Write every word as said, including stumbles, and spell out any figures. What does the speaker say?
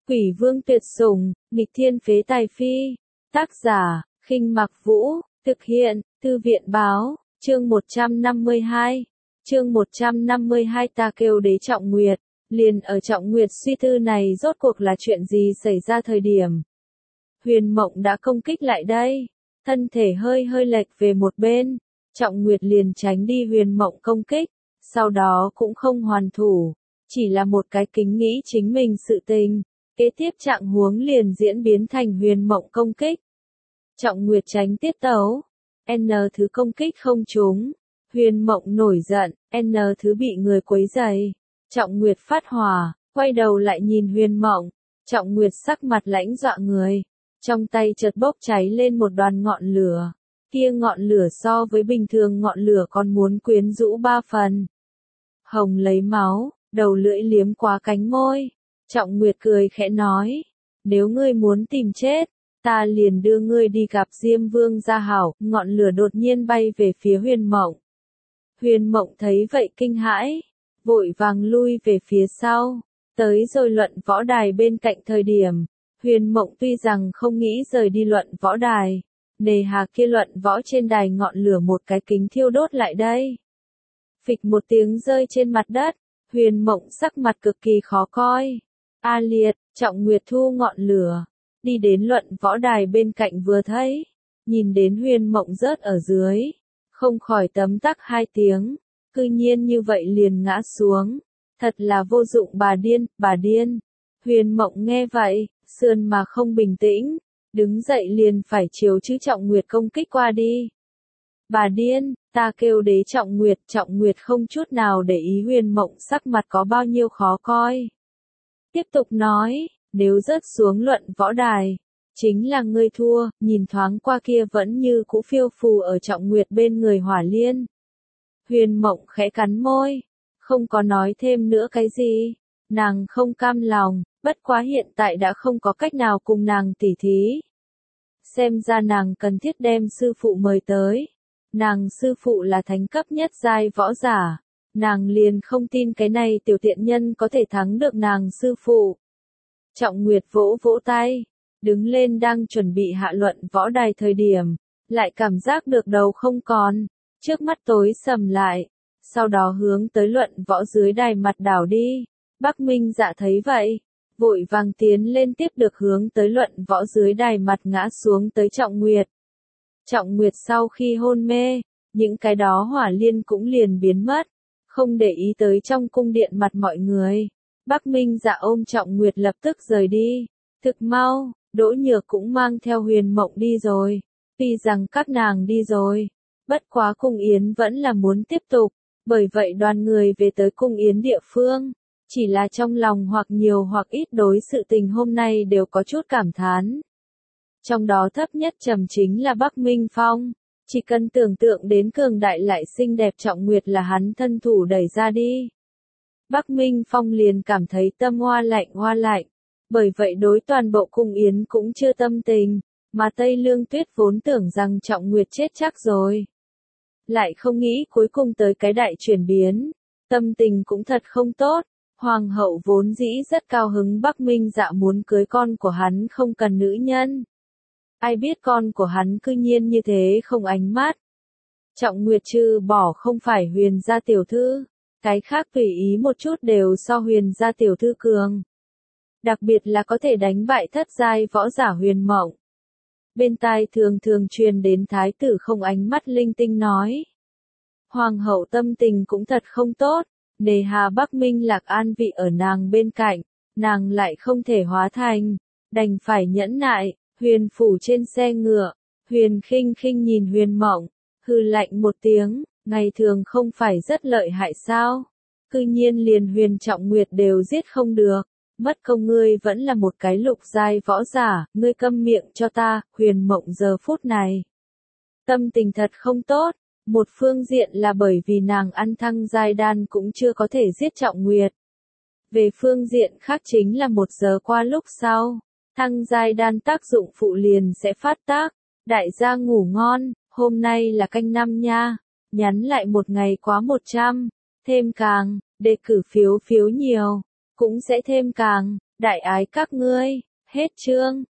Quỷ vương tuyệt sủng, nghịch thiên phế tài phi. Tác giả, Khinh Mặc Vũ, thực hiện, Thư viện báo, chương một trăm năm mươi hai. Chương một trăm năm mươi hai ta kêu đế Trọng Nguyệt. Liền ở Trọng Nguyệt suy tư này rốt cuộc là chuyện gì xảy ra thời điểm. Huyền Mộng đã công kích lại đây, thân thể hơi hơi lệch về một bên, Trọng Nguyệt liền tránh đi Huyền Mộng công kích, sau đó cũng không hoàn thủ, chỉ là một cái kính nghĩ chính mình sự tình, kế tiếp trạng huống liền diễn biến thành Huyền Mộng công kích. Trọng Nguyệt tránh tiết tấu, N thứ công kích không trúng, Huyền Mộng nổi giận, N thứ bị người quấy rầy. Trọng Nguyệt phát hỏa, quay đầu lại nhìn Huyền Mộng, Trọng Nguyệt sắc mặt lãnh dọa người, trong tay chợt bốc cháy lên một đoàn ngọn lửa, kia ngọn lửa so với bình thường ngọn lửa còn muốn quyến rũ ba phần. Hồng lấy máu, đầu lưỡi liếm qua cánh môi, Trọng Nguyệt cười khẽ nói, nếu ngươi muốn tìm chết, ta liền đưa ngươi đi gặp Diêm Vương gia hảo. Ngọn lửa đột nhiên bay về phía Huyền Mộng. Huyền Mộng thấy vậy kinh hãi, vội vàng lui về phía sau, tới rồi luận võ đài bên cạnh thời điểm, Huyền Mộng tuy rằng không nghĩ rời đi luận võ đài, nề hà kia luận võ trên đài ngọn lửa một cái kính thiêu đốt lại đây. Phịch một tiếng rơi trên mặt đất, Huyền Mộng sắc mặt cực kỳ khó coi. A liệt, Trọng Nguyệt thu ngọn lửa, đi đến luận võ đài bên cạnh vừa thấy, nhìn đến Huyền Mộng rớt ở dưới, không khỏi tấm tắc hai tiếng. Cư nhiên như vậy liền ngã xuống, thật là vô dụng bà điên, bà điên. Huyền Mộng nghe vậy, sườn mà không bình tĩnh, đứng dậy liền phải chiều chữ Trọng Nguyệt công kích qua đi. Bà điên, ta kêu đế Trọng Nguyệt, Trọng Nguyệt không chút nào để ý Huyền Mộng sắc mặt có bao nhiêu khó coi. Tiếp tục nói, nếu rớt xuống luận võ đài, chính là ngươi thua, nhìn thoáng qua kia vẫn như cũ phiêu phù ở Trọng Nguyệt bên người Hỏa Liên. Huyền Mộng khẽ cắn môi, không có nói thêm nữa cái gì, nàng không cam lòng, bất quá hiện tại đã không có cách nào cùng nàng tỉ thí. Xem ra nàng cần thiết đem sư phụ mời tới, nàng sư phụ là thánh cấp nhất giai võ giả, nàng liền không tin cái này tiểu tiện nhân có thể thắng được nàng sư phụ. Trọng Nguyệt vỗ vỗ tay, đứng lên đang chuẩn bị hạ luận võ đài thời điểm, lại cảm giác được đầu không còn. Trước mắt tối sầm lại, sau đó hướng tới luận võ dưới đài mặt đảo đi. Bắc Minh Dạ thấy vậy, vội vàng tiến lên tiếp được hướng tới luận võ dưới đài mặt ngã xuống tới Trọng Nguyệt. Trọng Nguyệt sau khi hôn mê, những cái đó Hỏa Liên cũng liền biến mất, không để ý tới trong cung điện mặt mọi người. Bắc Minh Dạ ôm Trọng Nguyệt lập tức rời đi. Thực mau, Đỗ Nhược cũng mang theo Huyền Mộng đi rồi. Tuy rằng các nàng đi rồi, bất quá cung yến vẫn là muốn tiếp tục, bởi vậy đoàn người về tới cung yến địa phương, chỉ là trong lòng hoặc nhiều hoặc ít đối sự tình hôm nay đều có chút cảm thán. Trong đó thấp nhất trầm chính là Bắc Minh Phong, chỉ cần tưởng tượng đến cường đại lại xinh đẹp Trọng Nguyệt là hắn thân thủ đẩy ra đi. Bắc Minh Phong liền cảm thấy tâm hoa lạnh hoa lạnh, bởi vậy đối toàn bộ cung yến cũng chưa tâm tình, mà Tây Lương Tuyết vốn tưởng rằng Trọng Nguyệt chết chắc rồi. Lại không nghĩ cuối cùng tới cái đại chuyển biến, tâm tình cũng thật không tốt, Hoàng hậu vốn dĩ rất cao hứng Bắc Minh Dạ muốn cưới con của hắn không cần nữ nhân. Ai biết con của hắn cư nhiên như thế không ánh mắt. Trọng Nguyệt trừ bỏ không phải Huyền gia tiểu thư, cái khác tùy ý một chút đều so Huyền gia tiểu thư cường. Đặc biệt là có thể đánh bại thất giai võ giả Huyền Mộng. Bên tai thường thường truyền đến thái tử không ánh mắt linh tinh nói. Hoàng hậu tâm tình cũng thật không tốt, nề hà Bắc Minh Lạc an vị ở nàng bên cạnh, nàng lại không thể hóa thành, đành phải nhẫn nại. Huyền phủ trên xe ngựa, Huyền khinh khinh nhìn Huyền Mộng, hừ lạnh một tiếng, ngày thường không phải rất lợi hại sao, cư nhiên liền Huyền Trọng Nguyệt đều giết không được. Mất công ngươi vẫn là một cái lục giai võ giả, ngươi câm miệng cho ta. Huyền Mộng giờ phút này tâm tình thật không tốt, một phương diện là bởi vì nàng ăn thăng giai đan cũng chưa có thể giết Trọng Nguyệt. Về phương diện khác chính là một giờ qua lúc sau, thăng giai đan tác dụng phụ liền sẽ phát tác. Đại gia ngủ ngon, hôm nay là canh năm nha, nhắn lại một ngày quá một trăm, thêm càng, đề cử phiếu phiếu nhiều, cũng sẽ thêm càng. Đại ái các ngươi, hết chương.